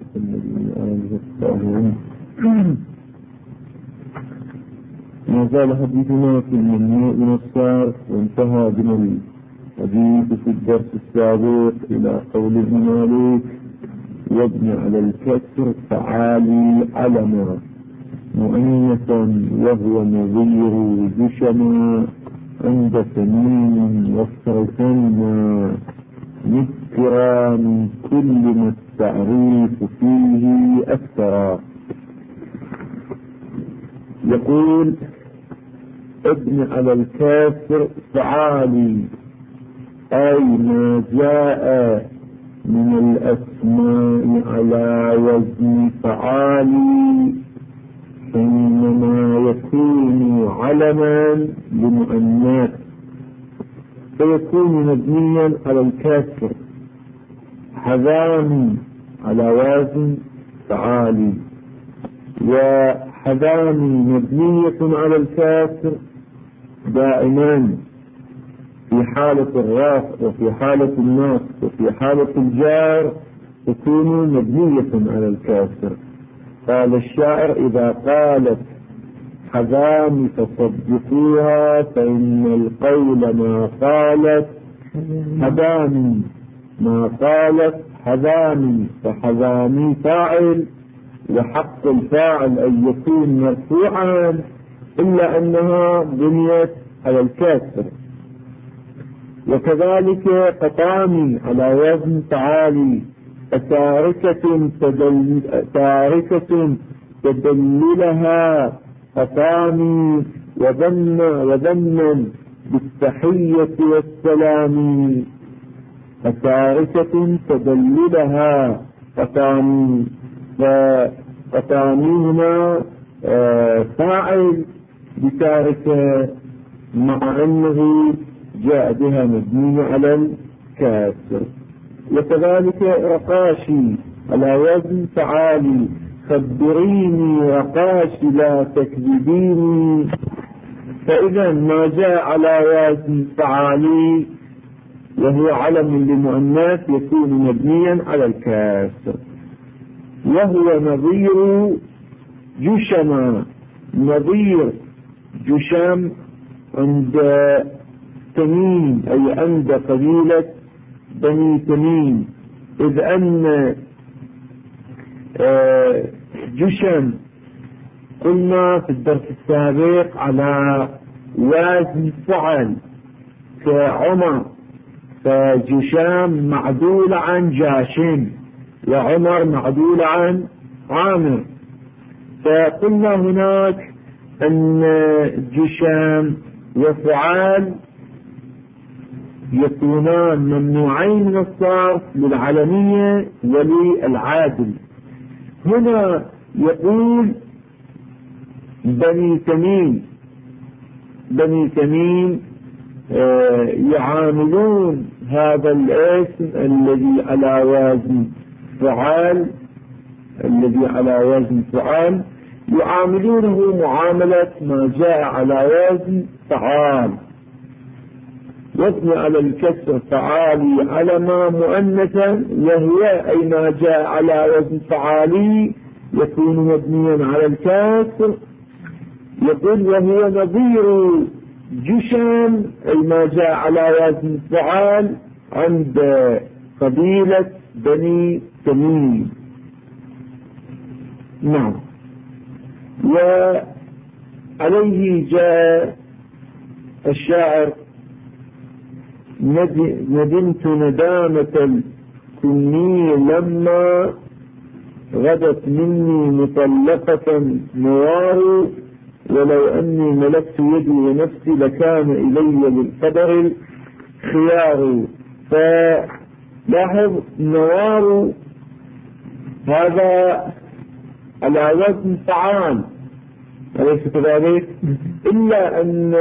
محمد آله الطاهرين. ما زال حديثنا في الممنوع من الصرف، وانتهى بنا الحديث في الدرس السابق إلى قول ابن مالك: وابن على الكسر تعالي علما مؤنثا وهو نظير جشما عند سمين واسترسلنا نذكرا من كل ما التعريف فيه أكثر. يقول: ابن على الكسر تعالي، أي ما جاء من الأسماء على وزن تعالي حينما يكون علما لمؤنث فيكون مبنيا على الكسر، حذامي على وزن تعالي، وحذامي مبنية على الكسر دائما في حالة الرفع وفي حالة النصب وفي حالة الجار تكون مبنية على الكسر. قال الشاعر: إذا قالت حذامي فصدقوها فإن القول ما قالت حذامي، ما قالت حذامي، فحذامي فاعل وحق الفاعل أن يكون مرفوعا إلا أنها بنيت على الكسر. وكذلك قطامي على وزن تعالي، تاركة تدللها قطامي وذما بالتحية والسلام، تاركة تدللها قطامي، فقطامي هنا فاعل بتاركة مع أنه جاء بها مبني على الكسر. وكذلك رقاشي على وزن تعالي، خبريني رقاشي لا تكذبيني، فإذا ما جاء على وزن تعالي وهو علم لمؤنث يكون مبنيا على الكسر. وهو نظير جشما، نظير جشم عند تميم أي عند قبيلة بني تميم، إذ أن جشم قلنا في الدرس السابق على وزن فعل كعمر، فجشام معدول عن جاشم وعمر معدول عن عامر، فقلنا هناك أن جشام وفعال يكونان ممنوعين من الصرف للعلمية وللعادل. هنا يقول بني تميم يعاملون هذا الاسم الذي على وزن فعال، يعاملونه معاملة ما جاء على وزن فعال. وابن على الكسر فعالي علما مؤنثا، وهو أي ما جاء على وزن فعالي يكون مبنيا على الكسر. يقول: وهو نظير جشم أي ما جاء على وزن فعال عند قبيلة بني تميم. نعم. وعليه جاء الشاعر: ندمت ندامة الكني لما غدت مني مطلقة نوار، ولو أني ملكت يدي ونفسي لكان إلي بالقدر خيار. فلاحظ نوار هذا على وزن فعال أليس كذلك؟ إلا أن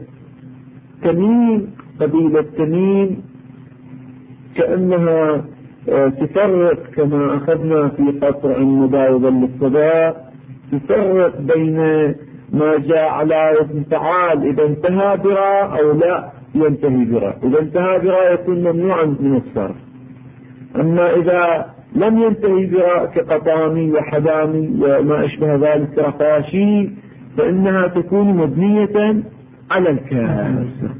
تميم قبيلة تميم كأنها تفرق كما أخذنا في قطع المباوضة للصداء، تفرق بين ما جاء على وزن فعال إذا انتهى برا أو لا ينتهي برا. إذا انتهى برا يكون ممنوعا من الصرف، أما إذا لم ينتهي براء كقطامي وحدامي وما أشبه ذلك رقاشي، فإنها تكون مبنية على الكسر.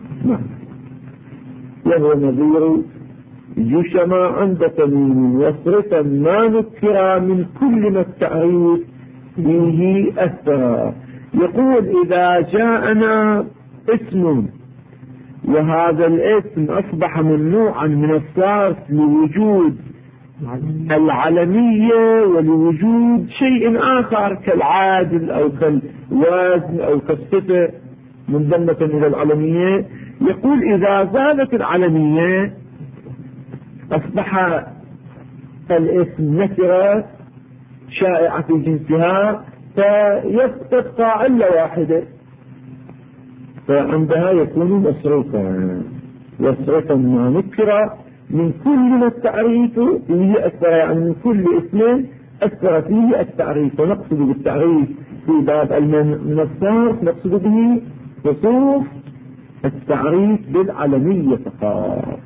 وهو نظير جشم عند تميم وصرفا ما نكر من كل ما التعريف فيه أثر. يقول إذا جاءنا اسم وهذا الاسم أصبح ممنوعا من الصرف لوجود العلمية ولوجود شيء آخر كالعادل أو كالوزن أو كالصفة منضمة إلى العلمية، يقول إذا زالت العلمية أصبح الاسم نكرة شائعة في جنسها، فيبقى علة واحدة، فعندها يكون مصروفا ما نكر من كل ما التعريف فيه أثر، يعني من كل اسم أثر فيه التعريف. ونقصد بالتعريف في باب المنصات نقصد به خصوص التعريف بالعلمية فقط.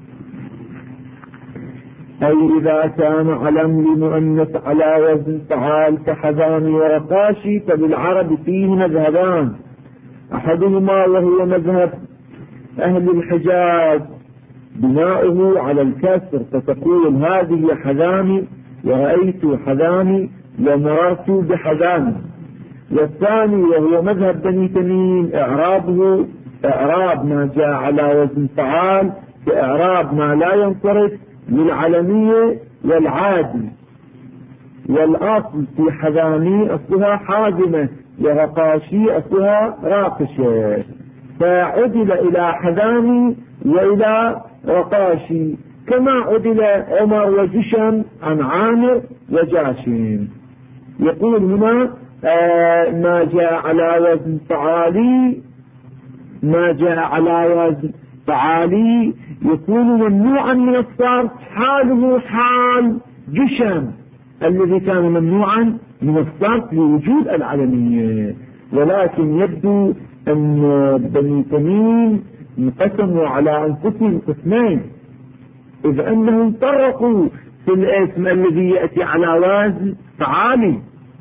أي إذا كان علم لمؤنث على وزن فعال كحذان ورقاشي، فبالعرب فيه مذهبان، أحدهما وهو مذهب أهل الحجاز بناؤه على الكسر، فتقول هذه حذامي ورأيت حذامي ومررت بحذامي. والثاني وهو مذهب بني تميم إعرابه إعراب ما جاء على وزن فعال كإعراب ما لا ينصرف للعلمية والعادي. والأصل في حذامي أصلها حازمة ورقاشي أصلها راقشة، فعدل إلى حذامي وإلى رقاشي، كما عدل عمر وجشم عن عامر وجاشم. يقول هنا ما جاء على وزن فعالي، ما جاء على وزن فعالي يكون ممنوعا من الصرف، حاله حال جشم الذي كان ممنوعا من الصرف لوجود العلمية. ولكن يبدو أن بني تميم انقسموا على أنفسهم قسمين، إذ أنهم فرقوا في الاسم الذي يأتي على وزن فعالي،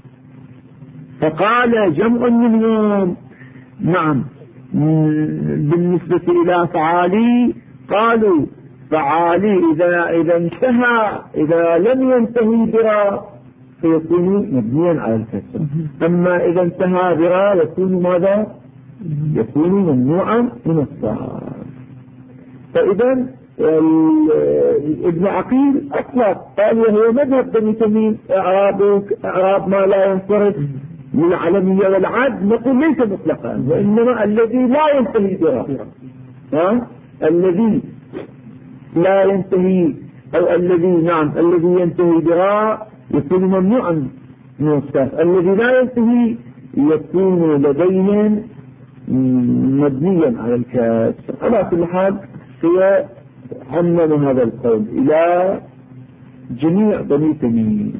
فقال جمع منهم نعم بالنسبة إلى فعالي قالوا فعالي إذا انتهى، إذا لم ينتهي براء فيكون مبنيا على الكسر، أما إذا انتهى براء يكون ماذا؟ يكون ممنوعا من الصرف. فإذا ابن عقيل أطلق قال وهو مذهب بني تميم إعراب ما لا ينصرف للعلمية والعد، نقول ليس مطلقا، وإنما الذي لا ينتهي براء، الذي لا ينتهي أو الذي ينتهي براء يكون ممنوعا من الصرف، الذي لا ينتهي يكون لديهم مبنيا على الكسر. على كل حال هي عمم هذا القول إلى جميع بني تميم.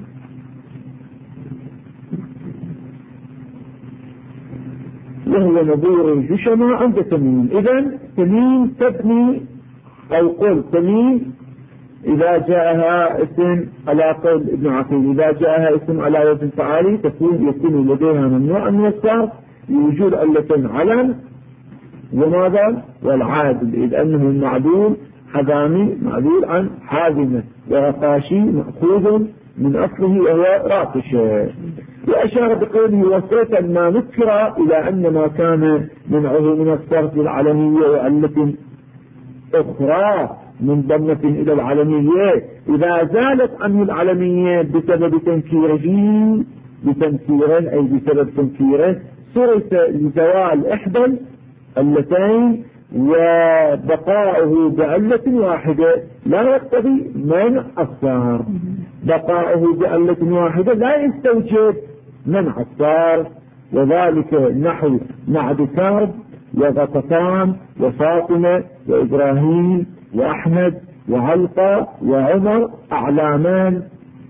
وهو نظير جشم عند تميم. إذن تميم تبني أو قل تميم إذا جاءها اسم على قول ابن عقيل، إذا جاءها اسم على وزن فعالي يكون لديها ممنوع من الصرف لوجود علة علم وماذا والعادل، إذ أنه المعدول حذامي معدول عن حازمة، ورقاشي مأخوذ من أصله وهو راقشة. وأشار بقوله وصرفا ما نكر إلى أن ما كان منعه من الصرف للعلمية وعلة أخرى منضمة إلى العلمية إذا زالت عنه العلمية بسبب تنكيره أي بسبب تنكيره صرف لزوال إحدى اللتين وبقاؤه بعلة واحدة لا يقتضي منع الصرف. بقاؤه بعلة واحدة لا يستوجب منع الصرف، وذلك نحو معد كرب وغطفان وفاطمة وإبراهيم وأحمد وعلقة وعمر أعلامان.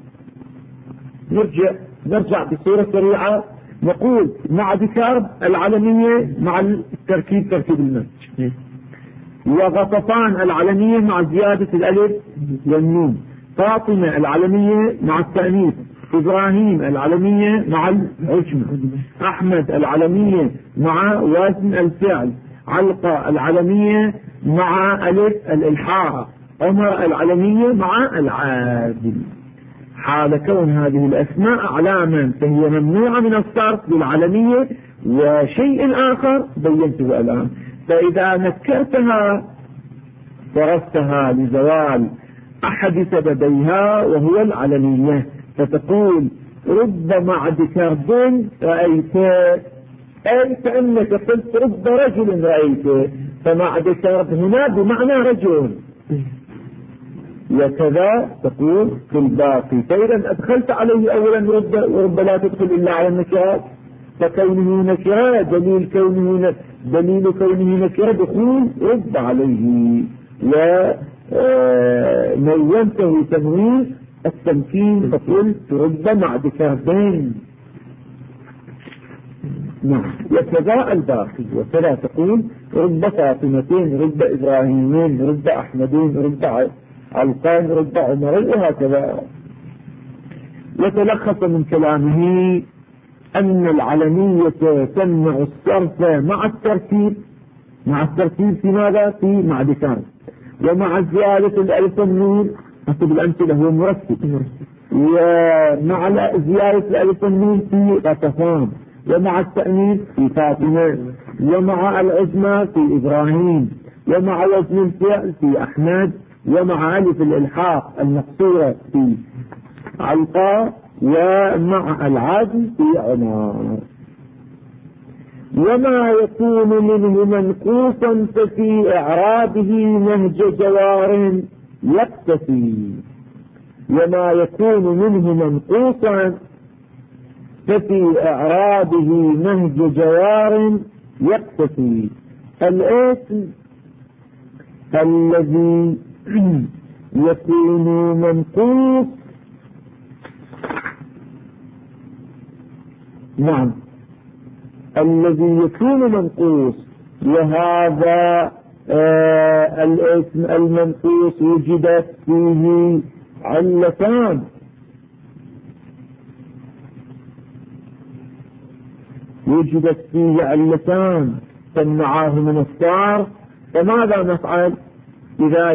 نرجع بصورة سريعة نقول معد كرب العلمية مع التركيب تركيب المسج، وغطفان العلمية مع زيادة الألف والنون، فاطمة العلمية مع التأنيث، إبراهيم العلمية مع العجمة، أحمد العلمية مع وزن الفعل، علقة العلمية مع ألف الإلحاق، عمر العلمية مع العادل. حال كون هذه الأسماء أعلاما فهي ممنوعة من الصرف للعلمية. وشيء آخر بينته الآن، فإذا نكرتها صرفتها لزوال أحد سببيها وهو العلمية، فتقول رب معد كرب رأيت، أي كأنك قلت رب رجل رأيت، فمعد كرب هنا بمعنى رجل. وكذا تقول في الباقي، فإذا أدخلت عليه أولا رب، ورب لا تدخل إلا على النكرات، فكونه نكرة دليل كونه نكرة دخول رب عليه. ونونته تنوين التمكين فقلت رب معد كربين. نعم. وكذا الباقي، وكذا تقول رب فاطمتين، رب إبراهيمين، رب أحمدين، رب علقان، رب عمرين، وهكذا. وتلخص من كلامه أن العلمية تمنع الصرف مع الترتيب في ماذا؟ في معدكان، ومع زيادة الألف والنون حسب الأمثلة هو مرتب، ومع زيادة الألف والنون في غطفان، ومع التأنيث في فاطمة، ومع العزمة في إبراهيم، ومع وزن الفعل في أحمد، ومع ألف الإلحاق المقصورة في علقاء، ومع العدل في عمر. وما يكون منه منقوصا ففي إعرابه نهج جوار يقتفي. وما يكون منه منقوصا ففي إعرابه نهج جوار يقتفي. الاسم الذي يكون منقوص، نعم، الذي يكون منقوص، وهذا الاسم المنقوص وجدت فيه علتان، تمنعاه من الصرف. فماذا نفعل إذا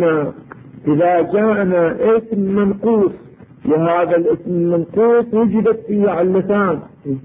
جاءنا اسم منقوص، وهذا الاسم المنقوص وجدت فيه علتان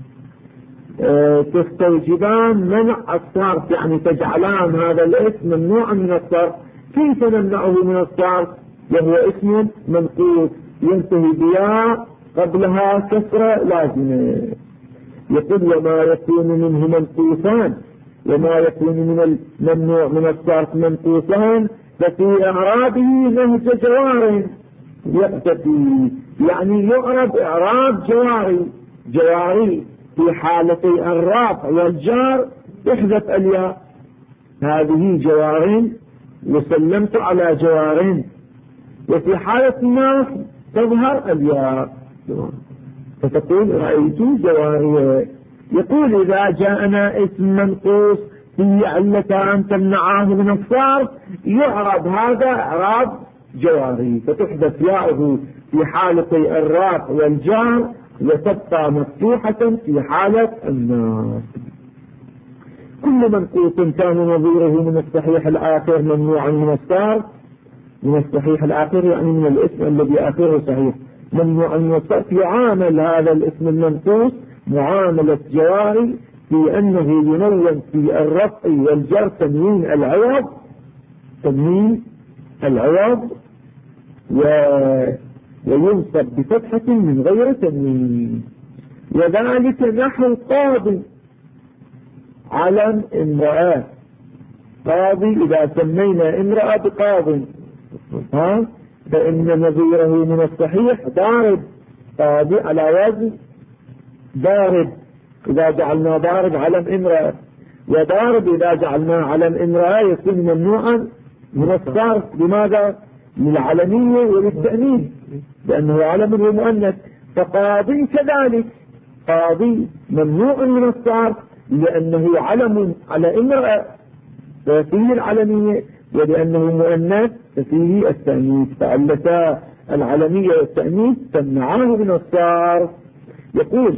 تستوجبان منع الصرف، يعني تجعلان هذا الاسم ممنوعا من الصرف. كيف نمنعه من الصرف وهو اسم منقوص ينتهي بياء قبلها كسرة لازمة؟ يقول وما يكون منه منقوصان، وما يكون من الممنوع من الصرف منقوصان ففي إعرابه نهج جوار يقتفي، يعني يعرب إعراب جواري في حالتي الرفع والجار يحذف الياء، هذه جوار وسلمت على جوار، وفي حالة النصب تظهر الياء فتقول رأيت جواري. يقول إذا جاءنا اسم منقوص فيه علتان تمنعاه من الصرف يعرب هذا إعراب جواري، فتحدث ياؤه في حالتي الرفع والجار وتبقى مفتوحة في حالة النصب. كل منقوص كان نظيره من الصحيح الآخر ممنوعا من الصرف، من الصحيح الآخر يعني من الاسم الذي آخره صحيح ممنوعا من الصرف، يعامل هذا الاسم المنقوص معاملة جواري في أنه ينون في الرفع والجر تنوين العوض وينصب بفتحة من غير تنوين. وذلك نحو قاضي علم امرأة، قاضي إذا سمينا امرأة بقاضي فإن نظيره من الصحيح ضارب، قاضي على وزن ضارب إذا جعلنا ضارب علم امرأة، وضارب إذا جعلنا علم امرأة يكون ممنوعا من الصرف. لماذا؟ للعلمية وللتأنيث لأنه علم ومؤنث. فقاضي كذلك، قاضي ممنوع من الصرف لأنه علم على امرأة ففيه العلمية، ولأنه مؤنث ففيه التأنيث، فعلتا العلمية والتأنيث تمنعه من الصرف. يقول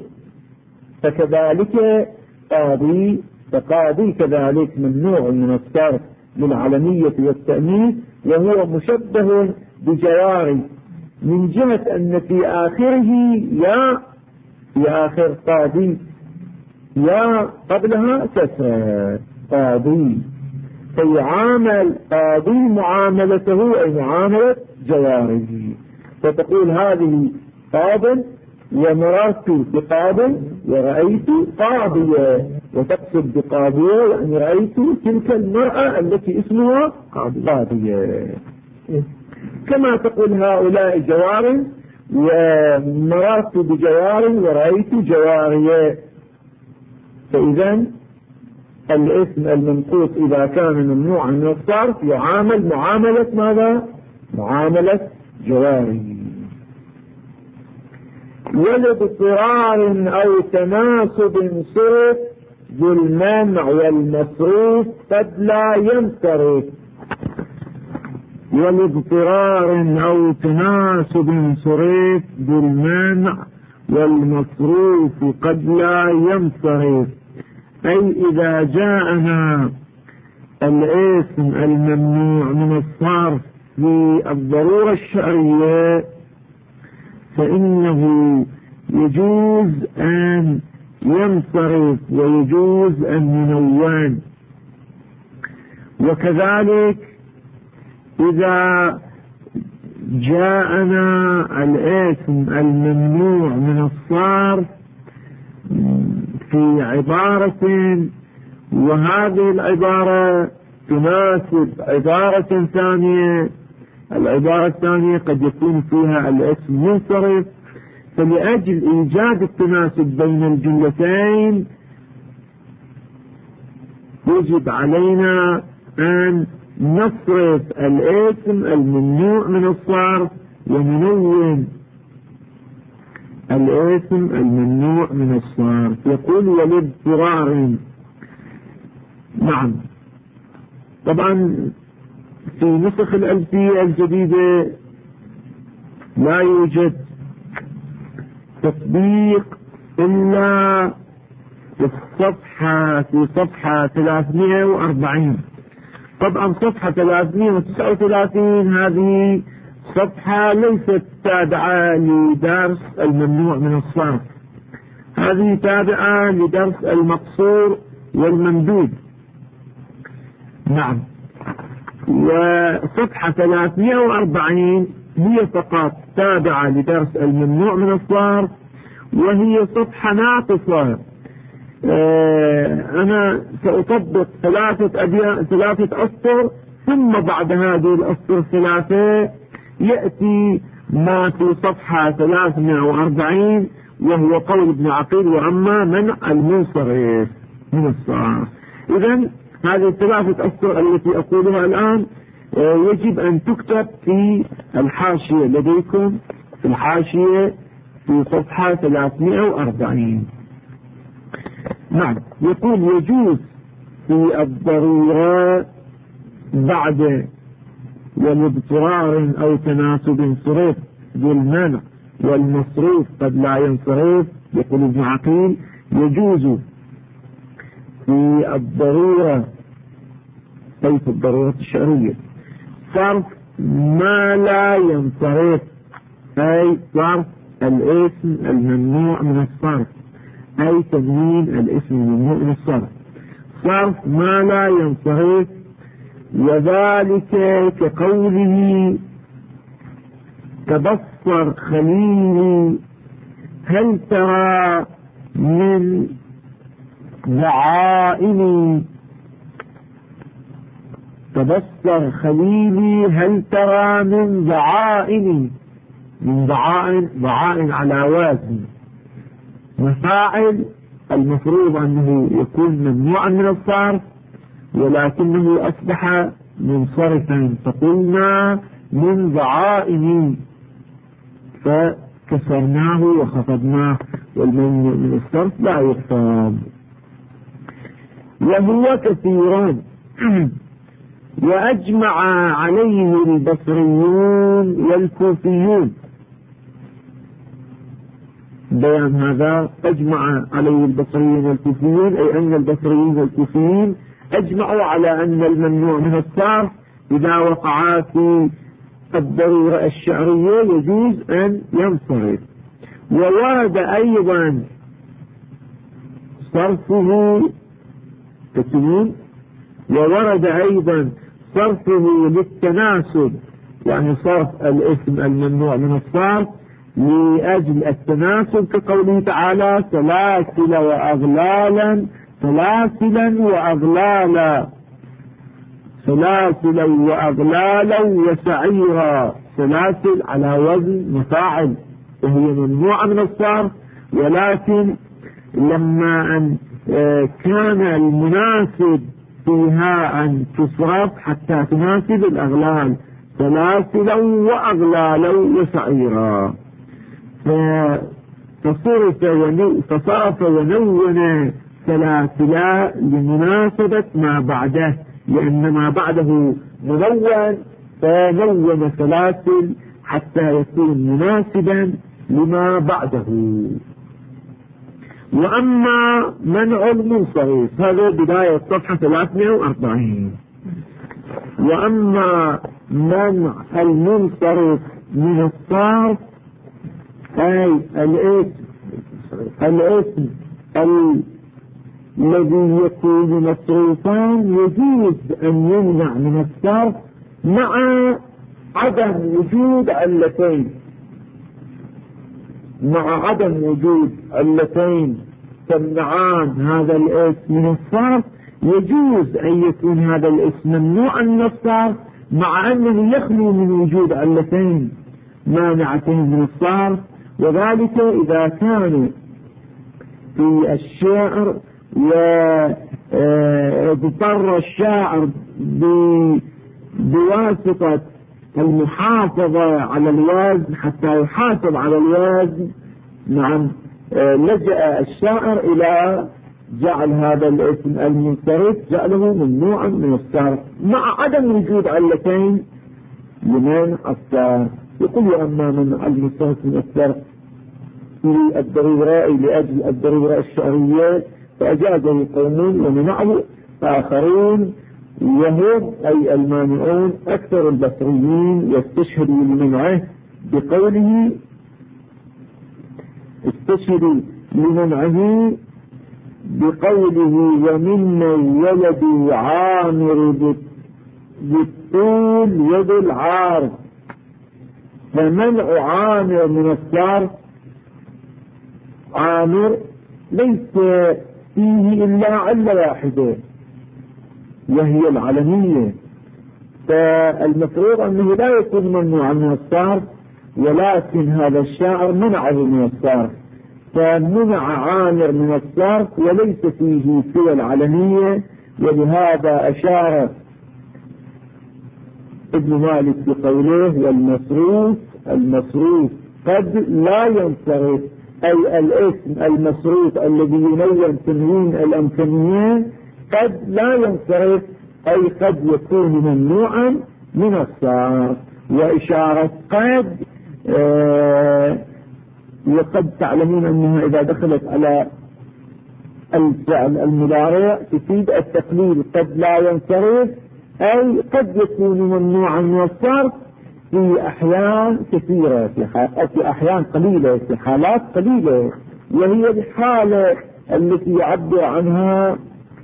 فكذلك فقاضي كذلك ممنوع من الصرف للعلمية والتأنيث وهو مشبه بجواري، من جهة أن في آخره يا في آخر قاضي يا قبلها كسر قاضي، فيعامل قاضي معاملته أي معاملة جواره، فتقول هذه قاض ومررت بقاض ورأيت قاضية، وتقصد بقاضية يعني رأيت تلك المرأة التي اسمها قاضية، كما تقول هؤلاء جوار ومررت بجوار ورأيت جوارية. فإذا الاسم المنقوص إذا كان ممنوعا من الصرف يعامل معاملة ماذا؟ معاملة جواري. ولاضطرار أو تناسب صرف بالمنع والمصروف قد لا ينصرف. ولاضطرار أو تناسب صرف بالمنع والمصروف قد لا ينصرف، أي إذا جاءنا الاسم الممنوع من الصرف في الضرورة الشرعية فإنه يجوز أن ينصرف ويجوز أن ينون. وكذلك إذا جاءنا الاسم الممنوع من الصرف في عبارة وهذه العبارة تناسب عبارة ثانية، العبارة الثانية قد يكون فيها الاسم منصرف، فلأجل إيجاد التناسب بين الجملتين يجب علينا أن نصرف الاسم الممنوع من الصرف وننون الاسم الممنوع من الصرف. يقول ولاضطرار. نعم، طبعا في نسخ الألفية الجديدة لا يوجد تطبيق إلا في صفحة 340. طبعا صفحة 339 هذه صفحة ليست تابعة لدرس الممنوع من الصرف، هذه تابعة لدرس المقصور والممدود. نعم، وصفحة 340 هي فقط تابعة لدرس الممنوع من الصرف، وهي صفحة ناقصة. أنا سأطبق 3 أسطر، ثم بعد هذه الأسطر 3 يأتي ما في صفحة 340 وهو قول ابن عقيل وأما منع المنصرف من الصرف. إذن هذه 3 أسطر التي أقولها الآن يجب أن تكتب في الحاشية لديكم، في الحاشية في صفحة 340. نعم، يقول يجوز في الضرورة بعد ولاضطرار أو تناسب صرف بالمنع والمصروف قد لا ينصرف. يقول ابن عقيل يجوز في الضرورة أي في الضرورة الشرعية صرف ما لا ينصرف، أي صرف الاسم الممنوع من الصرف، أي تنوين الاسم الممنوع من الصرف، صرف ما لا ينصرف. وذلك كقوله تبصر خليلي هل ترى من ذعائني، تبصر خليلي هل ترى من ذعائني، من ذعائن على وزن وفاعل المفروض أنه يكون ممنوعا من الصرف ولكنه أصبح منصرفا، فقلنا من ذعائن فكسرناه وخفضناه، والممنوع من الصرف لا يخفض. وهو كثيران وأجمع عليه البصريون والكوفيون. بيان هذا أجمع عليه البصريون والكوفيون، أي أن البصريين والكوفيين أجمعوا على أن الممنوع من الصرف إذا وقع في الضرورة الشعرية يجوز أن ينصرف. وورد أيضا صرفه وورد أيضا صرفه للتناسب، يعني صرف الاسم الممنوع من الصرف لأجل التناسب، كقوله تعالى سلاسل وأغلالا، سلاسلا وأغلالا، سلاسلا وأغلالا وسعيرا. سلاسل على وزن مفاعل وهي ممنوعة من الصرف، ولكن لما أن كان المناسب فيها أن تصرف حتى تناسب الأغلال، سلاسلا وأغلالا وسعيرا، فصرف ونون سلاسلا لمناسبة ما بعده، لأن ما بعده منون، فنون سلاسل حتى يكون مناسبا لما بعده. وأما منع المنصرف، هذا بداية صفحة 340. وأما منع المنصرف من الصرف أي الاسم الذي يكون مصروفا يجوز أن يمنع من الصرف مع عدم وجود علتين، مع عدم وجود علتين تمنعان هذا الاسم من الصرف. يجوز أن يكون هذا الاسم ممنوعا من الصرف مع أنه يخلو من وجود علتين مانعتين من الصرف، وذلك إذا كان في الشعر واضطر الشاعر بواسطة المحافظة على الوزن حتى يحافظ على الوزن. نعم، لجأ الشاعر إلى جعل هذا الاسم المنصرف جعله ممنوعا من الصرف مع عدم وجود علتين لمنع الصرف. يقول أما منع المنصرف من الصرف في الضرورة لأجل الضرورة الشعرية فأجازه قوم ومنعه آخرون، وهم أي المانعون أكثر البصريين يستشهدوا لمنعه بقوله استشهدوا لمنعه بقوله ومن ولد عامر بالطول يد العارض. فمنع عامر من الصرف، عامر ليس فيه إلا علة واحدة وهي العلمية، فالمفروض أنه لا يكون ممنوعا من الصرف، ولكن هذا الشاعر منعه من الصرف، فمنع عامر من الصرف وليس فيه سوى العلمية. ولهذا أشار ابن مالك بقوله والمصروف قد لا ينصرف، أي الاسم المصروف الذي ينون تنوين الأمكانية قد لا ينصرف، أي قد يكون ممنوعا من الصرف. وإشارة قد وقد تعلمون أنها إذا دخلت على الفعل المضارع تفيد التقليل، قد لا ينصرف أي قد يكون ممنوعا من الصرف في أحيان كثيرة، في أحيان قليلة، في حالات قليلة، وهي الحالة التي يعبر عنها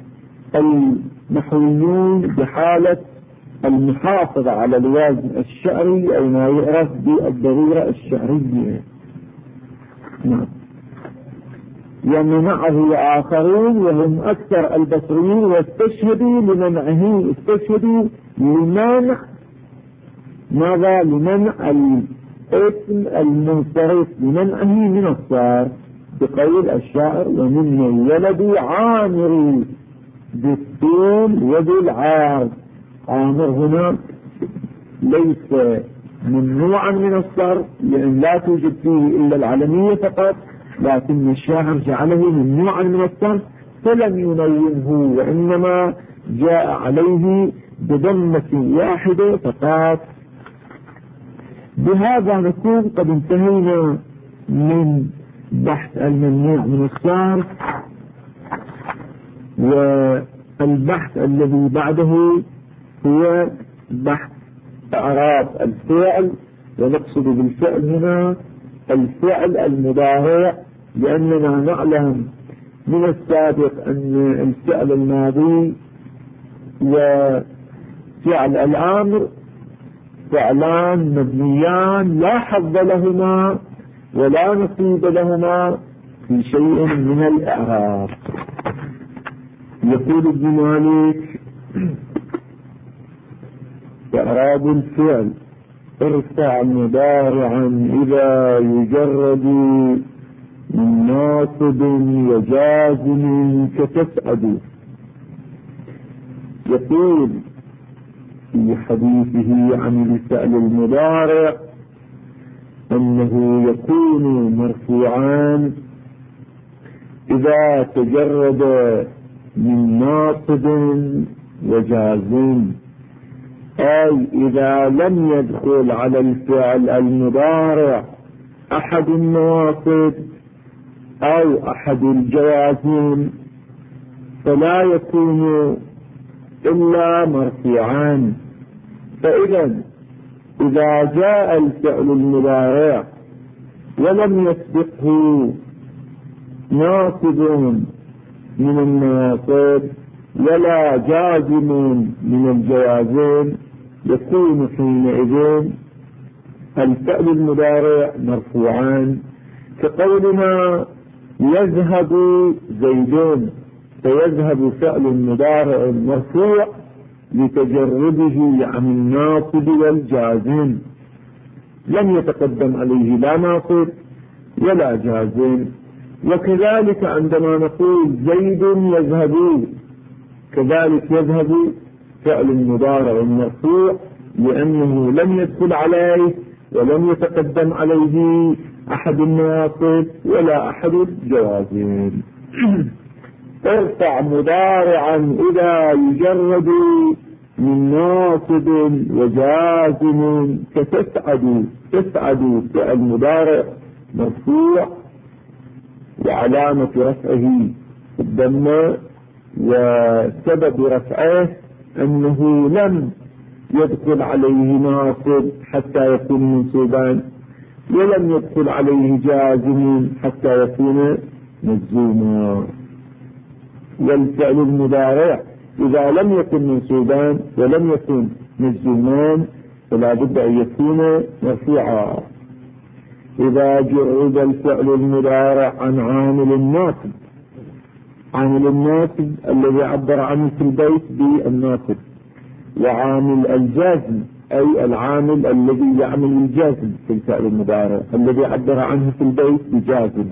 النحويون بحالة المحافظة على الوزن الشعري أو ما يعرف بالضرورة الشعرية. نعم. ومنعه آخرون وهم أكثر البصريين واستشهدوا لمنعه، استشهدوا لمنع ماذا؟ لمنع الاسم المنصرف، لمنعه من الصرف، بقول الشاعر ومن ولد عامر بالطول وبالعارض. عامر هنا ليس ممنوعا من الصرف لأن لا توجد فيه إلا العلمية فقط، لكن الشاعر جعله ممنوعا من الصرف فلم ينونه، وإنما جاء عليه بضمة واحدة فقط. بهذا نكون قد انتهينا من بحث الممنوع من الصرف، والبحث الذي بعده هو بحث إعراب الفعل. ونقصد بالفعل هنا الفعل المضارع، لأننا نعلم من السابق أن الفعل الماضي وفعل الأمر فعلان مبنيان لا حظ لهما ولا نصيب لهما في شيء من الإعراب. يقول ابن مالك: إعراب الفعل ارفع مضارعا إذا يجرد من ناصب وجازم كتسعد. يقول في حديثه عن الفعل المضارع أنه يكون مرفوعان إذا تجرد من ناصب وجازم، أي إذا لم يدخل على الفعل المضارع أحد النواصب أو أحد الجوازم فلا يكون إلا مرفوعان. فإذا إذا جاء الفعل المضارع ولم يسبقه ناصب من النواصب ولا جازم من الجوازم يكون حينئذ الفعل المضارع مرفوعان، كقولنا يذهب زيدون، فيذهب فعل مضارع مرفوع لتجرده عن الناصب والجازم، لم يتقدم عليه لا ناصب ولا جازم. وكذلك عندما نقول زيد يذهب، كذلك يذهب فعل مضارع مرفوع لأنه لم يدخل عليه ولم يتقدم عليه أحد النواصب ولا أحد الجوازم. ارفع مضارعا إذا يجرد من ناصب وجازم كتسعد. تسعد فعل مضارع مرفوع وعلامة رفعه الضمة، وسبب رفعه أنه لم يدخل عليه ناصب حتى يكون منصوبا ولم يدخل عليه جازم حتى يكون مجزوما. والفعل المضارع إذا لم يكن منصوبا ولم يكن مجزومان فلا بد أن يكون مرفوعا. إذا جرد الفعل المضارع عن عامل الناصب، عامل الناصب الذي عبر عنه في البيت بالناصب، وعامل الجازم أي العامل الذي يعمل الجازم في الفعل المضارع الذي عبر عنه في البيت بجازم،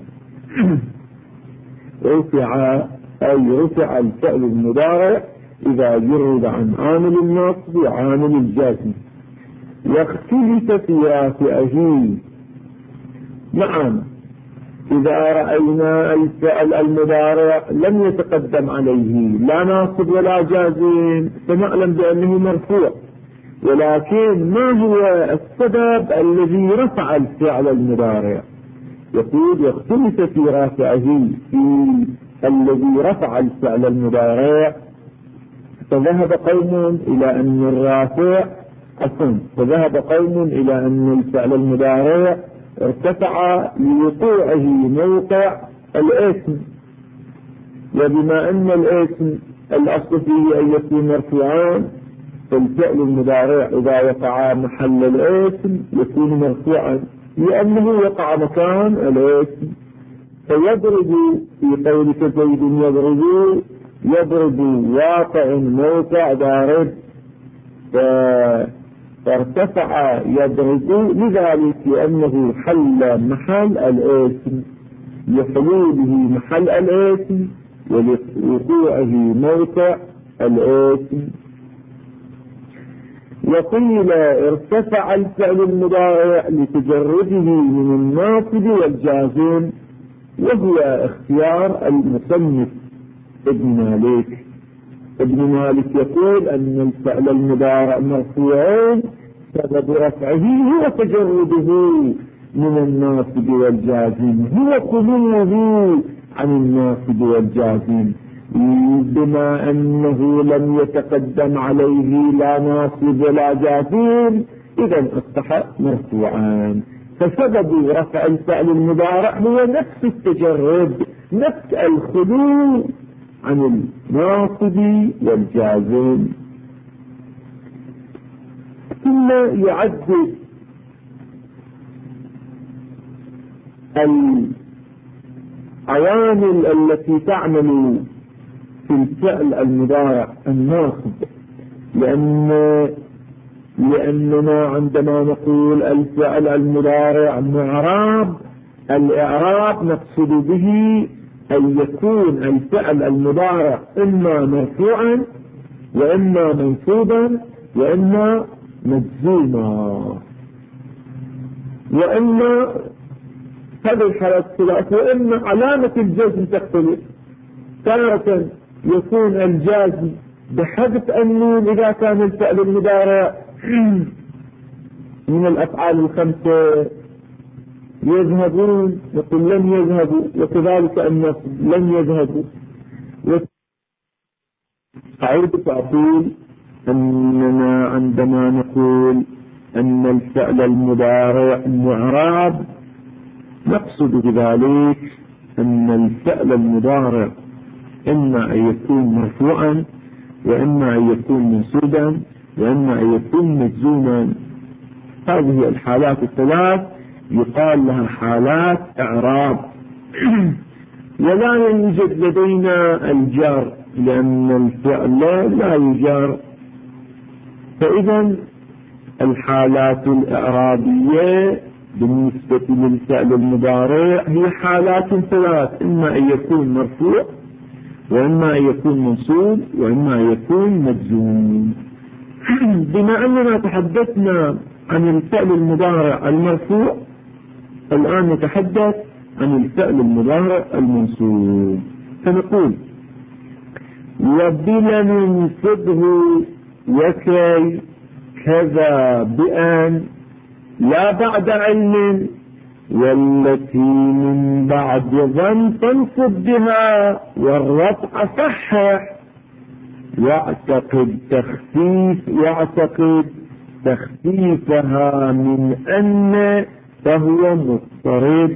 رفع أي رفع الفعل المضارع إذا جرد عن عامل الناصب وعامل الجازم. واختلف في رافعه. نعم، إذا رأينا الفعل المضارع لم يتقدم عليه لا ناصب ولا جازم فنعلم بأنه مرفوع، ولكن ما هو السبب الذي رفع الفعل المضارع؟ يقول يختلف في رافعه، في الذي رفع الفعل المضارع. فذهب قوم إلى أن الرافع فذهب قوم إلى أن الفعل المضارع ارتفع لوقوعه موقع الاسم، وبما أن الاسم الأصل فيه أن يكون مرفوعان فالفعل المضارع إذا وقع محل الاسم يكون مرفوعا لأنه وقع مكان الاسم. فيضرب في قولك زيد يضرب واقع موقع ضارب، فارتفع يضرب لذلك لأنه حل محل الاسم لحلوله محل الاسم ولوقوعه موقع الاسم. وقيل ارتفع الفعل المضارع لتجرده من الناصب والجازم، وهو اختيار المصنف ابن مالك. ابن مالك يقول أن الفعل المضارع مرفوع سبب رفعه هو تجرده من الناصب والجازم، هو خلوه عن الناصب والجازم، بما أنه لم يتقدم عليه لا ناصب ولا جازم إذا أصبح مرفوعا. فسبب رفع الفعل المضارع هو نفس التجرد، نفس الخلو عن الناصب والجازم. ثم يعدد العوامل التي تعمل في الفعل المضارع الناصب، لأننا عندما نقول الفعل المضارع معراب، الإعراب نقصد به أن يكون الفعل المضارع إما مرفوعا وإما منصوبا وإما مجزوما، وإما هذه الحالات الثلاث، وإما علامة الجزم تختلف. تارة يكون الجازم بحذف النون إذا كان الفعل المضارع من الأفعال الخمسة. يذهبون يقول لن يذهبوا، وكذلك النصب لن يذهبوا. أعيد فأقول أننا عندما نقول أن الفعل المضارع معراب نقصد بذلك أن الفعل المضارع إما أن يكون مرفوعا وإما أن يكون منصوبا وإما أن يكون مجزوما. هذه الحالات الثلاث يقال لها حالات إعراب. ولا يوجد لدينا الجار لأن الفعل لا يجار. فإذا الحالات الإعرابية بالنسبة للفعل المضارع هي حالات ثلاث، إما أن يكون مرفوع وإما أن يكون منصوب وإما أن يكون مجزوم. بما أننا تحدثنا عن الفعل المضارع المرفوع، الآن نتحدث عن الفعل المضارع المنصوب. فنقول وبلا ننصبه وكي كذا بأن لا بعد علم، والتي من بعد ظن تنصب بها والرفع صحح، يعتقد تخفيفها من أن فهو مضطرب.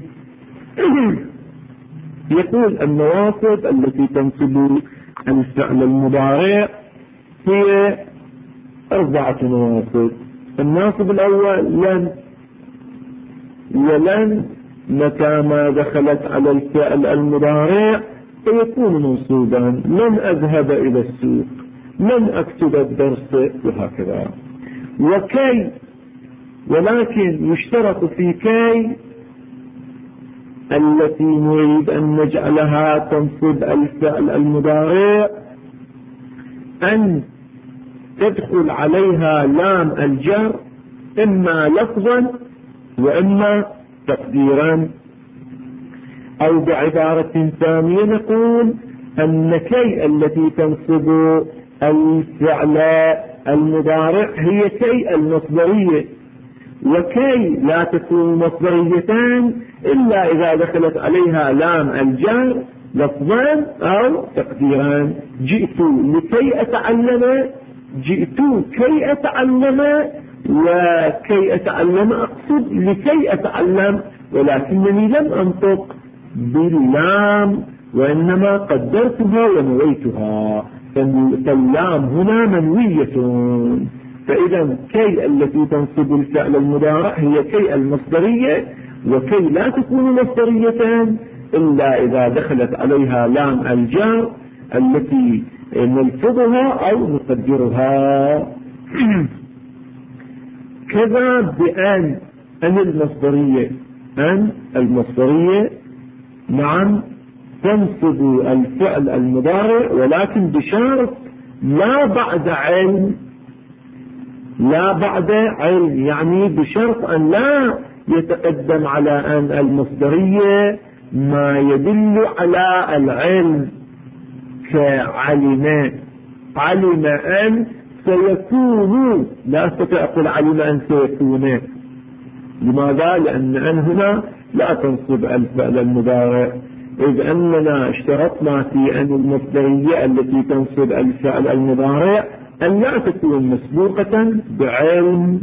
يقول النواصب التي تنصب الفعل المضارع هي 4 نواصب. الناصب الأول لن، ولن متى ما دخلت على الفعل المضارع فيكون منصوبا، لن أذهب إلى السوق، لن أكتب الدرس، وهكذا. وكي، ولكن يشترط في كي التي نريد أن نجعلها تنصب الفعل المضارع أن تدخل عليها لام الجر إما لفظا وإما تقديرا. أو بعبارة ثانية نقول أن كي التي تنصب الفعل المضارع هي كي المصدرية، وكي لا تكون مصدريتان إلا إذا دخلت عليها لام الجر لفظا أو تقديرا. جئت لكي أتعلم، جئت كي أتعلم، وكي أتعلم أقصد لكي أتعلم، ولكنني لم أنطق باللام وإنما قدرتها ونويتها، فاللام هنا منوية. فإذا كي التي تنصب الفعل المضارع هي كي المصدرية، وكي لا تكون مصدريتان إلا إذا دخلت عليها لام الجر التي نلفظها أو نقدرها. كذا بأن المصدرية، أن المصدرية نعم تنصب الفعل المضارع، ولكن بشرط لا بعد علم، لا بعد علم، يعني بشرط أن لا يتقدم على أن المصدرية ما يدل على العلم كعلم. علم أن سيكون، لا أستطيع أقول علم أن سيكون. لماذا؟ لأن أن هنا لا تنصب الفعل المضارع، إذ أننا اشترطنا في أن المصدرية التي تنصب الفعل المضارع أن لا تكون مسبوقة بعلم.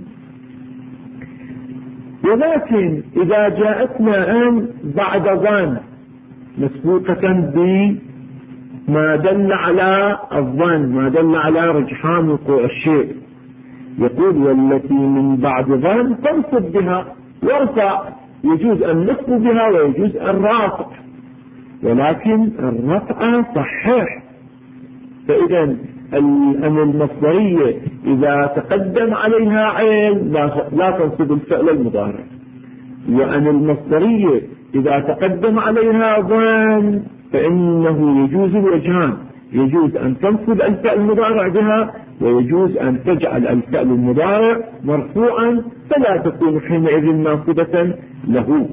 ولكن إذا جاءتنا أن بعد ظن مسبوقة بما دل على الظن، ما دل على رجحان وقوع الشيء، يقول والتي من بعد ظن تنصب بها وارفع، يجوز أن نصب بها ويجوز الرفع، ولكن الرفع صحيح. فإذا أن المصدرية إذا تقدم عليها عين لا تنصب الفعل المضارع، وأن المصدرية إذا تقدم عليها ظن فإنه يجوز الوجهان، يجوز أن تنصب الفعل المضارع بها ويجوز أن تجعل الفعل المضارع مرفوعا فلا تكون حينئذ ناصبة له.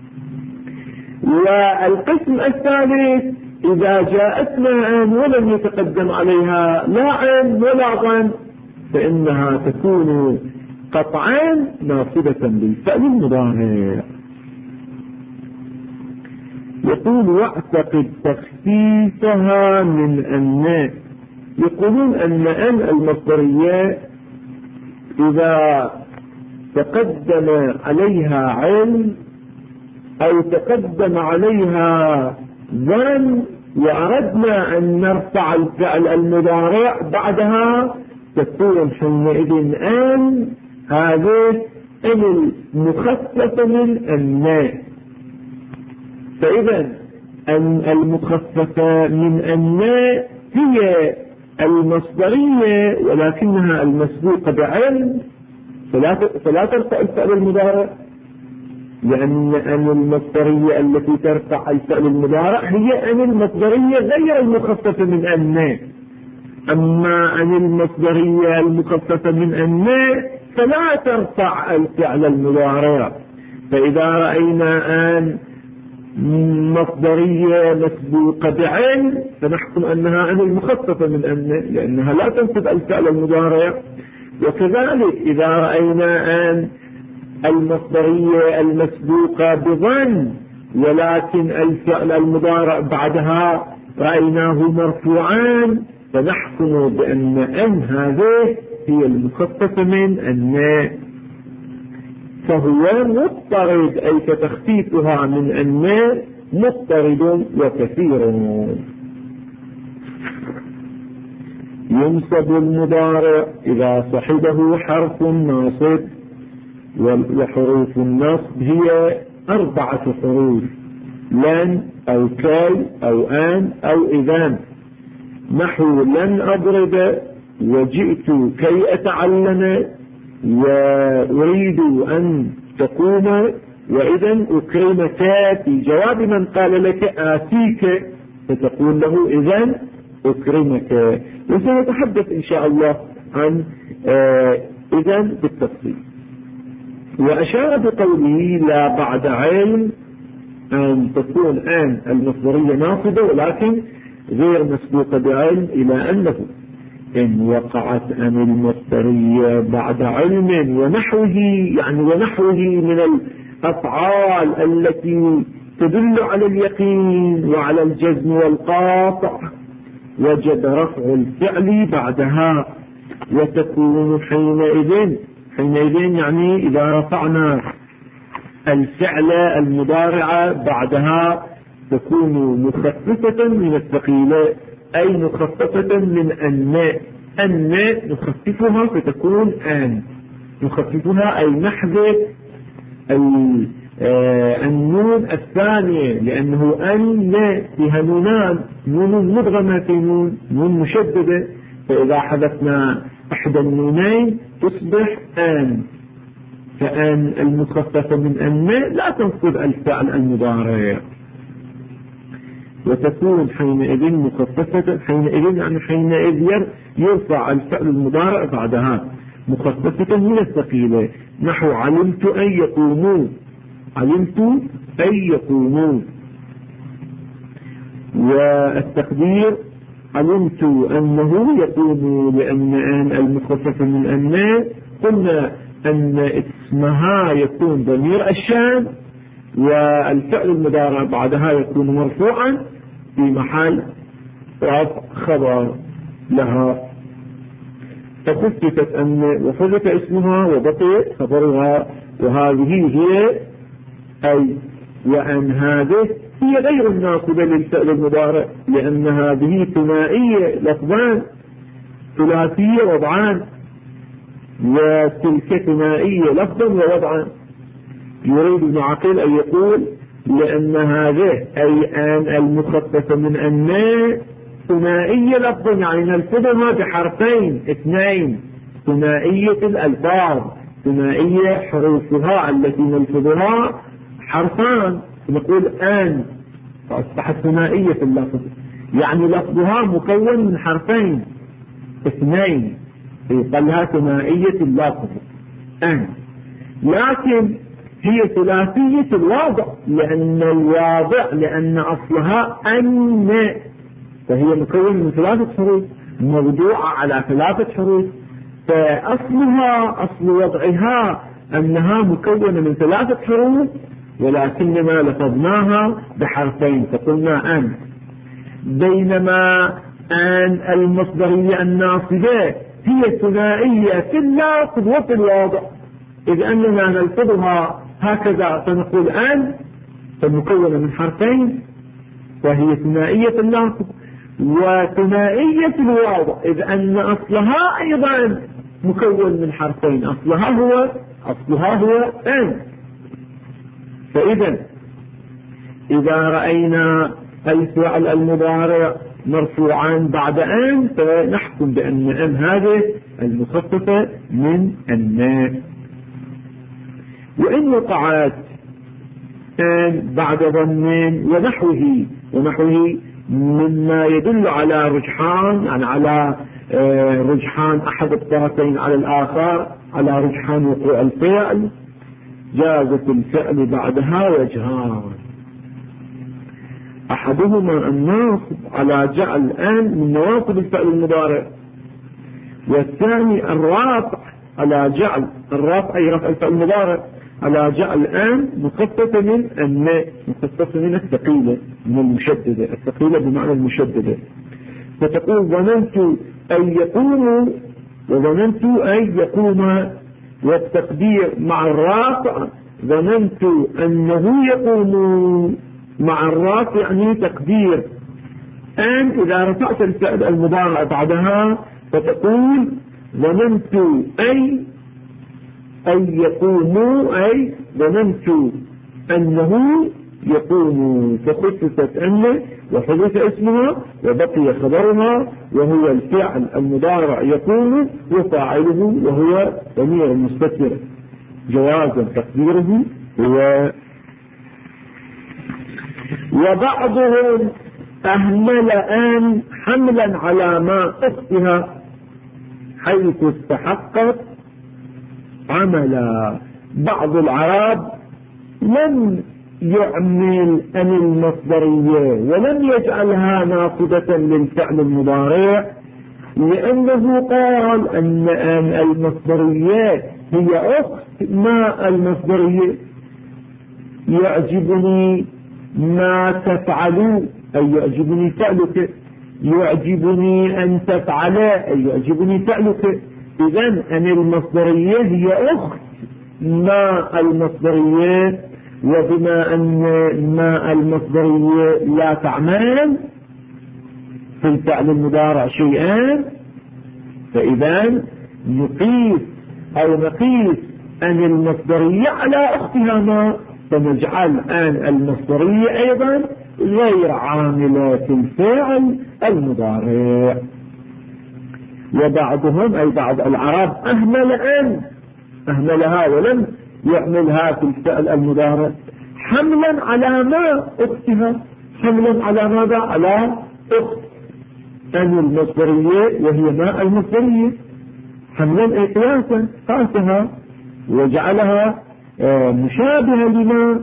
والقسم الثالث إذا جاءتنا عين ولم يتقدم عليها لا عين ولا ظن فإنها تكون قطعا ناصبة بالفعل المضارع. يقول واعتقد تخفيفها من أن، يقولون أن المصدرية إذا تقدم عليها علم أو تقدم عليها ظن وأردنا أن نرفع الفعل المضارع بعدها تكون حينئذ أن هذه المخففة من أن. فإذا أن المخففة من أن هي المصدرية ولكنها المسبوقة بعلم فلا ترفع الفعل المضارع، لأن المصدرية التي ترفع الفعل المضارع هي أن المصدرية غير المخففة من أن. أما أن المصدرية المخففة من أن فلا ترفع الفعل المضارع. فإذا رأينا أن مصدرية مسبوقة بعين فنحكم أنها أن المخففة من أن، لأنها لا تنصب الفعل المضارع. وكذلك إذا رأينا أن المصدرية المسبوقة بظن ولكن الفعل المضارع بعدها رأيناه مرفوعان فنحكم بأن هذه هي المخففة من أن، فهو مضطرد أي فتخفيفها من أن مضطرد وكثير. ينصب المضارع إذا صحبه حرف ناصب، وحروف النصب هي 4 حروف: لن أو كي أو آن أو إذن. نحو لن أضرب وجئت كي أتعلم وأريد أن تقوم، وإذن أكرمك في جواب من قال لك آتيك فتقول له إذن أكرمك. وسنتحدث إن شاء الله عن إذن بالتفصيل. وأشار بقوله لا بعد علم أن تكون أن المصدرية ناصبة ولكن غير مسبوقة بعلم، إلى أنه إن وقعت أن المصدرية بعد علم ونحوه، يعني ونحوه من الأفعال التي تدل على اليقين وعلى الجزم والقاطع، وجب رفع الفعل بعدها وتكون حينئذ يعني إذا رفعنا الفعل المضارع بعدها تكون مخففة من الثقيلة، أي مخففة من أن نخففها فتكون آن، نخففها أي نحذف النون الثانية، لأنه أن فيها نونان، نون مدغمة في نون مشددة، فإذا حذفنا إحدى النونين تصبح آن. فآن المخففة من أن لا تنصب الفعل المضارع وتكون حينئذ مخففة. حينئذ يعني حينئذ يرفع الفعل المضارع بعدها مخففة من الثقيلة. نحو علمت أن يقوموا، علمت أن يقوموا. والتقدير علمت أنه يكون لأن أن المخففة من أن، قلنا أن اسمها يكون ضمير الشأن، والفعل المضارع بعدها يكون مرفوعا في محل رفع خبر لها، فخففت أن وحذف اسمها وبقي خبرها، وهذه هي أي وأن هذه هي غير الناصبة للفعل المضارع، لأن هذه ثنائية لفظان، ثلاثية وضعان، وتلك ثنائية لفظا ووضعا. يريد ابن عقيل أن يقول لأن هذه أي أن المخففة من أن ثنائية لفظا، يعني نلفظها بحرفين اثنين، ثنائية الألفاظ، ثنائية حروفها التي نلفظها حرفان، نقول أن فأصبحت ثنائية في اللفظ، يعني لفظها مكون من حرفين اثنين، يقال لها ثنائية اللفظ أن. لكن هي ثلاثية الواضع، لأن أصلها أن، فهي مكون من ثلاثة حروف موضوعة على ثلاثة حروف، فأصلها أصل وضعها أنها مكونة من ثلاثة حروف، ولكننا لفظناها بحرفين فقلنا أن. بينما أن المصدرية الناصبة هي ثنائية في اللفظ وفي الوضع، إذ أننا نلفظها هكذا فنقول أن، فمكونة من حرفين فهي ثنائية اللفظ، وثنائية الوضع إذ أن أصلها أيضا مكون من حرفين، أصلها هو أن. فإذا إذا رأينا الفعل المضارع مرفوعا بعد أن، فنحكم بأن أن هذه المخففة من أن. وإن وقعت أن بعد ضمن ونحوه مما يدل على رجحان، يعني على رجحان أحد الطرفين على الآخر، على رجحان وقوع الفعل، جازت الفعل بعدها وجهان: أحدهما الناصب على جعل أن من نواصب الفعل المضارع، والثاني الرافع على جعل الرافع أي رفع الفعل المضارع على جعل أن مخففة من أن، مخففة من الثقيلة، من المشددة، الثقيلة بمعنى المشددة. فتقول ظننت أن يقوم، وظننت أن يقوم، والتقدير مع الرافع ظننت أنه يقوم، مع الرافع يعني تقدير أن. إذا رفعت الفعل المضارع بعدها فتقول ظننت أن يقوموا، أي ظننت أنه يقوم، فخففت أن وحدث اسمها وبقي خبرها، وهو الفعل المضارع يقوم، وفاعله وهو ضمير مستتر جوازا تقديره هو. وبعضهم أهمل أن حملا على ما أختها حيث استحقت عملا. بعض العرب لم يعمل أن المصدرية ولم يجعلها ناصبة للفعل المضارع، لأنه قال أن المصدرية هي أخت ما المصدرية. يعجبني ما تفعل أي يعجبني فعلك، يعجبني أن تفعل أي يعجبني فعلك. إذن أن المصدرية هي أخت ما المصدرية، وبما أن ما المصدرية لا تعمل في الفعل المضارع شيئا، فإذا نقيس أن المصدرية على أختها ما، فنجعل أن المصدرية أيضا غير عاملة في الفعل المضارع. وبعضهم أي بعض العرب أهملها ولم يعملها في الفعل المضارع حملا على ما أختها. حملا على ماذا؟ على أخت أن المصدرية وهي ما المصدرية، حملا قياسا قاسها وجعلها مشابهة لما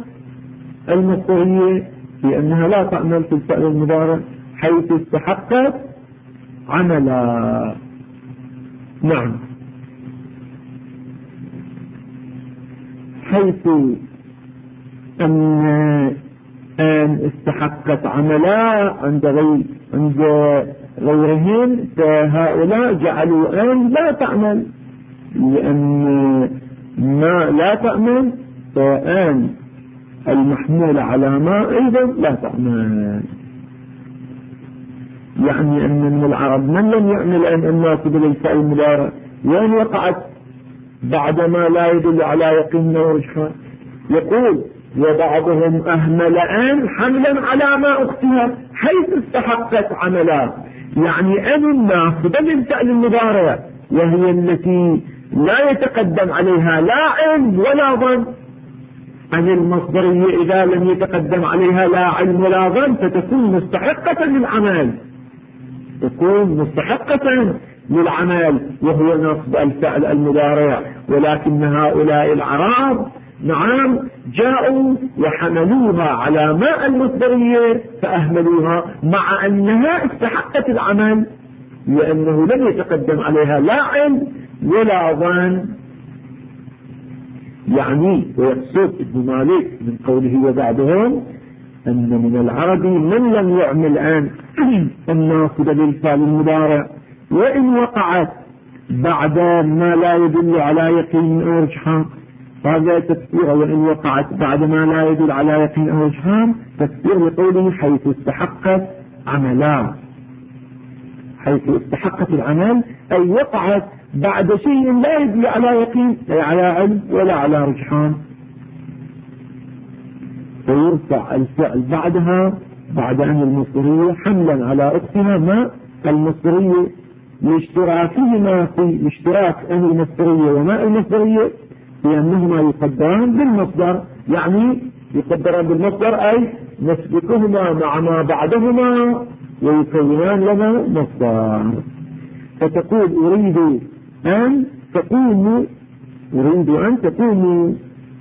المصدرية في أنها لا تعمل في الفعل المضارع حيث استحقت عملا. نعم، حيث أن استحقت عملا عند غيرهم، فهؤلاء جعلوا أن لا تعمل، لأن ما لا تعمل فأن المحمول على ما أيضا لا تعمل. يعني أن من العرب من لم يعمل أن الناصب للفعل المضارع وإن وقعت بعدما لا يدل على يقين أو رجحان. يقول وبعضهم أهمل أن حملا على ما أختها حيث استحقت عملا، يعني أن الناصب للفعل المضارع وهي التي لا يتقدم عليها لا علم ولا ظن. عن المصدرية إذا لم يتقدم عليها لا علم ولا ظن فتكون مستحقة للعمل، تكون مستحقة للعمل وهو نصب الفعل المضارع. ولكن هؤلاء العرب نعم جاءوا وحملوها على ماء المصدرية فأهملوها مع أنها استحقت العمل، لأنه لم يتقدم عليها لا علم ولا ظن. يعني ويقصد ابن مالك من قوله وبعدهم أن من العرب من لم يعمل الآن الناصب للفعل المضارع وإن وقعت بعد ما لا يدل على يقين أو رجحان، هذا تفسير. وإن وقعت بعد ما لا يدل على يقين أو رجحان تفسير لقوله حيث استحقت عملا، حيث استحقت العمل أي وقعت بعد شيء لا يدل على يقين أي على علم ولا على رجحان، فيرفع الفعل بعدها بعد أن المصدرية حملا على أختها ما المصدرية لاشتراكهما في اشتراك أهل المصدرية وماء المصدرية لأنهما يقدران بالمصدر، يعني يقدران بالمصدر أي نسبكهما مع ما بعدهما ويكونان لنا مصدر. فتقول أريد أن تقوموا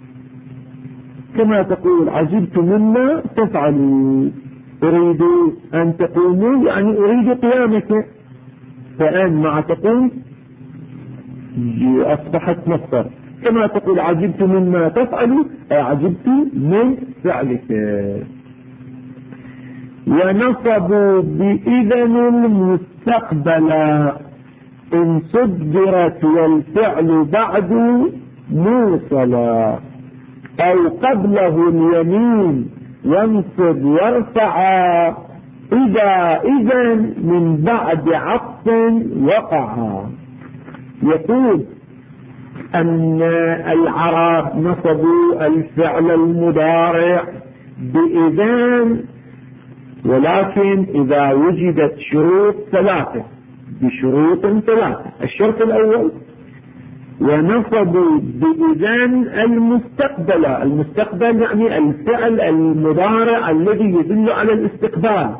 كما تقول عجبت مما تفعلوا. أريد أن تقوموا يعني أريد قيامك، فأن مع تقوم أصبحت مصدر. كما تقول عجبت مما تفعلوا أي عجبت من فعلك. ونصبوا بإذن المستقبل إن صدرت والفعل بعد موصلا أو قبله اليمين ينصب وارفعا إذا إذن من بعد عطف وقعا. يقول أن العرب نصبوا الفعل المضارع بإذن، ولكن إذا وجدت شروط ثلاثة بشروط ثلاثة. الشرط الأول ونصبوا بإذن المستقبل يعني الفعل المضارع الذي يدل على الاستقبال.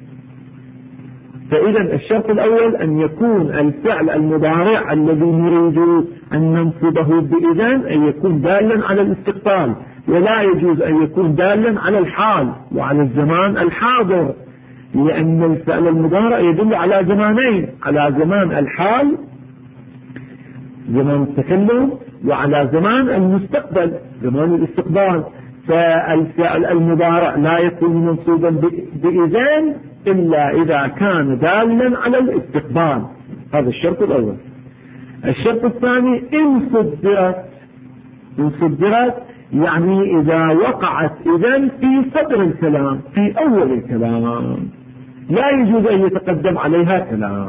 فإذا الشرط الأول أن يكون الفعل المضارع الذي نريد أن ننصبه بإذن أن يكون دالا على الاستقبال، ولا يجوز أن يكون دالا على الحال وعلى الزمان الحاضر، لأن الفعل المضارع يدل على زمانين، على زمان الحال زمان التكلم وعلى زمان المستقبل زمان الاستقبال. فالفعل المضارع لا يكون منصوبا بإذن إلا إذا كان دالا على الاستقبال. هذا الشرط الأول. الشرط الثاني إن صدرت يعني إذا وقعت إذن في صدر الكلام في أول الكلام لا يجوز أن يتقدم عليها كلام.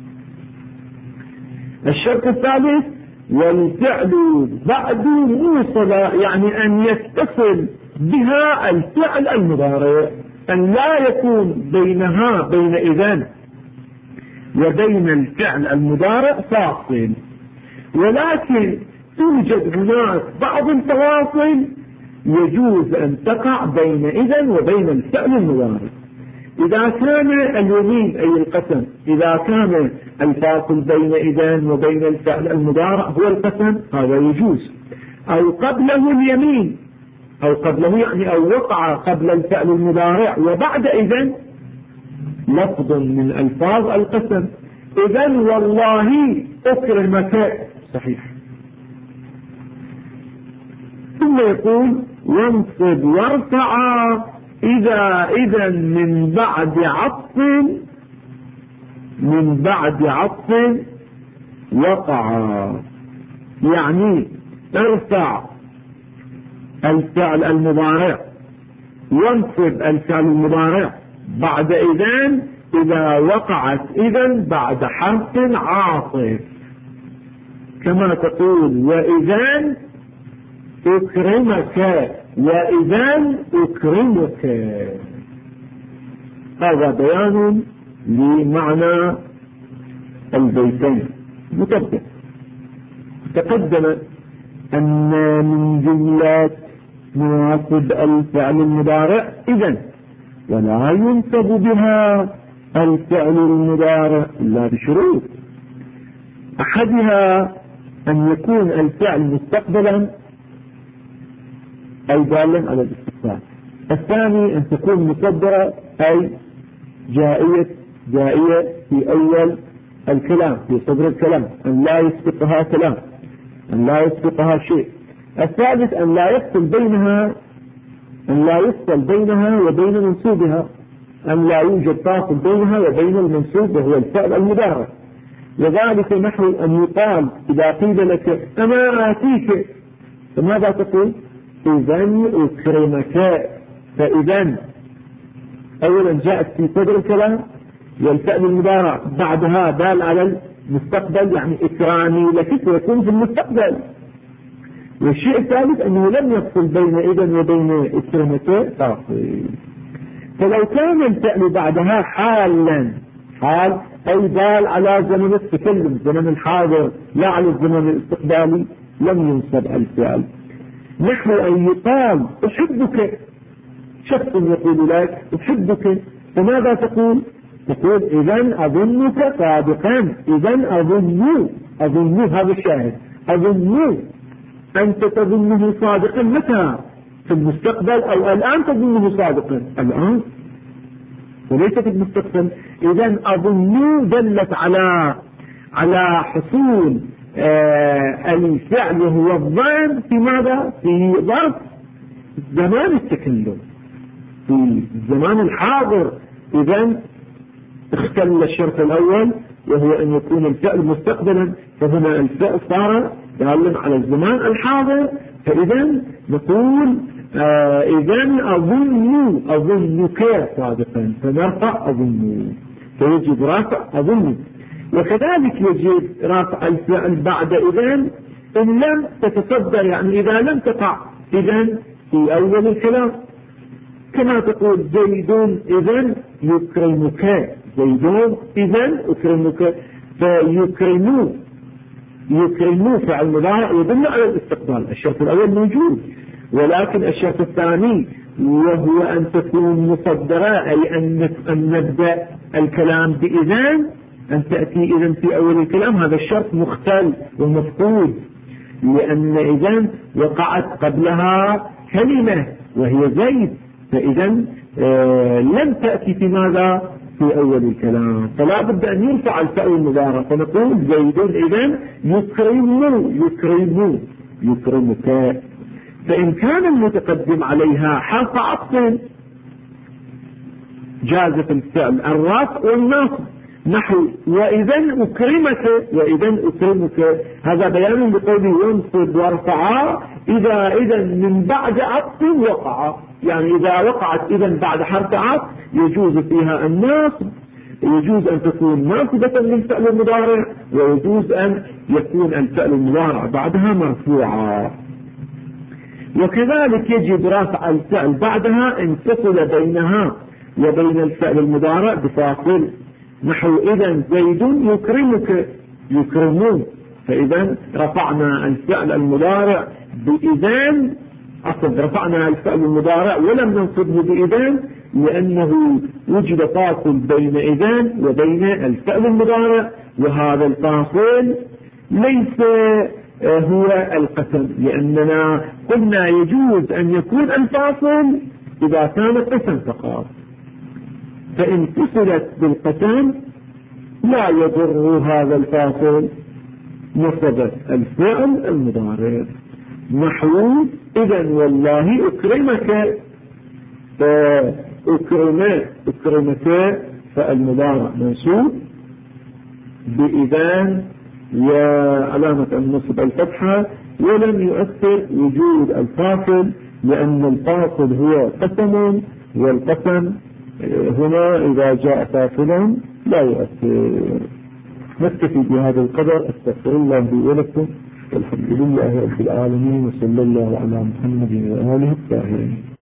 الشرط الثالث والفعل بعد موصل يعني أن يتصل بها الفعل المضارع، أن لا يكون بينها بين إذن وبين الفعل المضارع فاصل، ولكن توجد هناك بعض الفواصل يجوز أن تقع بين إذن وبين الفعل المضارع. إذا كان اليمين أي القسم، إذا كان الفاصل بين إذن وبين الفعل المضارع هو القسم هذا يجوز، أو قبله اليمين أو قبله يعني أو وقع قبل الفعل المضارع وبعد إذن لفظ من ألفاظ القسم، إذا والله أكرمك، صحيح. ثم يقول وانصب وارفعا إذا من بعد عطف وقعا، يعني ارفع الفعل المضارع وانصب الفعل المضارع بعد إذا وقعت بعد حرف عاطف، كما تقول وإذا أكرمك وإذا أكرمك. هذا بيان لمعنى البيتين متبع. تقدم أن من جملات نواصب الفعل المضارع إذا، ولا ينصب بها الفعل المضارع إلا بشروط. أحدها أن يكون الفعل مستقبلا أي دالا على الاستقبال. الثاني أن تكون مصدرة أي جائية في أول الكلام، في صدر الكلام، أن لا يسبقها كلام، أن لا يسبقها شيء. الثالث أن لا يفصل بينها وبين منصوبها، أن لا يوجد فاصل بينها وبين المنصوب وهو الفعل المضارع. وذلك نحو أن يقال إذا قيل لك أنا آتيك، فماذا تقول؟ إذا أكرمك. فإذا أولا جاءت في صدر الكلام، والفعل المضارع بعدها دال على المستقبل، يعني إكرامي لك سيكون في المستقبل. والشيء الثالث أنه لم يفصل بين إذن وبين أكرمك فاصل. فلو كان الفعل بعدها حال أي دال على زمن التكلم، زمن الحاضر لا على الزمن الاستقبالي، لم ينصب الفعل. نحو أن يقال أحبك، شخص يقول لك أحبك، فماذا تقول؟ تقول إذن أظنك صادقا. إذن أظن هذا الشاهد، أظن أنت تظنه صادقا متى؟ في المستقبل أو الآن تظنه صادقا؟ الآن وليس في المستقبل. إذن أظن دلت على حصول الفعل وهو الظن في ماذا؟ في ظرف زمان التكلم، في الزمان الحاضر. إذن اختل الشرط الأول وهو أن يكون الفعل مستقبلا، فهنا الفعل صار دالا على الزمان الحاضر. فإذا نقول إذن أظنك صادقا، فنرفع أظن، فيجب رفع أظن. وكذلك يجب رفع الفعل بعد إذن إن لم تتصدر، يعني إذا لم تقع إذن في أول الكلام، كما تقول زيد إذن يكرمك، زيد إذن أكرمك. فيكرموا فعل مضارع يدل على الاستقبال. الشرط الأول موجود، ولكن الشرط الثاني وهو أن تكون مصدرة، أي أن نبدأ الكلام بإذن، أن تأتي إذن في أول الكلام. هذا الشرط مختل ومفقود، لأن إذن وقعت قبلها كلمة وهي زيد، فإذا لم تأتي في ماذا؟ في أول الكلام. فلا بد أن يرفع الفعل المضارع، فنقول زيد إذن يكرمك. فإن كان المتقدم عليها حرف عطف جاز في الفعل الرفع والنصب، نحو وإذن أكرمك. هذا بيان لقوله ينصب وارفعا إذا من بعد عطف وقع، يعني إذا وقعت إذن بعد حرف عطف يجوز فيها النصب، يجوز أن تكون ناصبة للفعل المضارع، ويجوز أن يكون الفعل المضارع بعدها مرفوعا. وكذلك يجب رفع الفعل بعدها إن تصل بينها وبين الفعل المضارع بفاصل، نحو إذن زيد يكرمون. فإذا رفعنا الفعل المضارع بإذن، أصلا رفعنا الفعل المضارع ولم ننصبه بإذن، لأنه وجد فاصل بين إذن وبين الفعل المضارع، وهذا الفاصل ليس هو القسم، لأننا قلنا يجوز أن يكون الفاصل إذا كان قسم فقط. فإن فصلت بالقسم لا يضر هذا الفاصل نصب الفعل المضارع، نحو إذا والله أكرمك، أكرمك فالمضارع منصوب بإذان يا علامة النصب الفتحة، ولم يؤثر وجود الفاصل لأن الفاصل هو قسم، والقسم هنا إذا جاء فاصلا لا يؤثر. نكتفي بهذا القدر. استغفر الله لي ولكم، والحمد لله رب العالمين، وصلى الله على محمد وآله الطاهرين.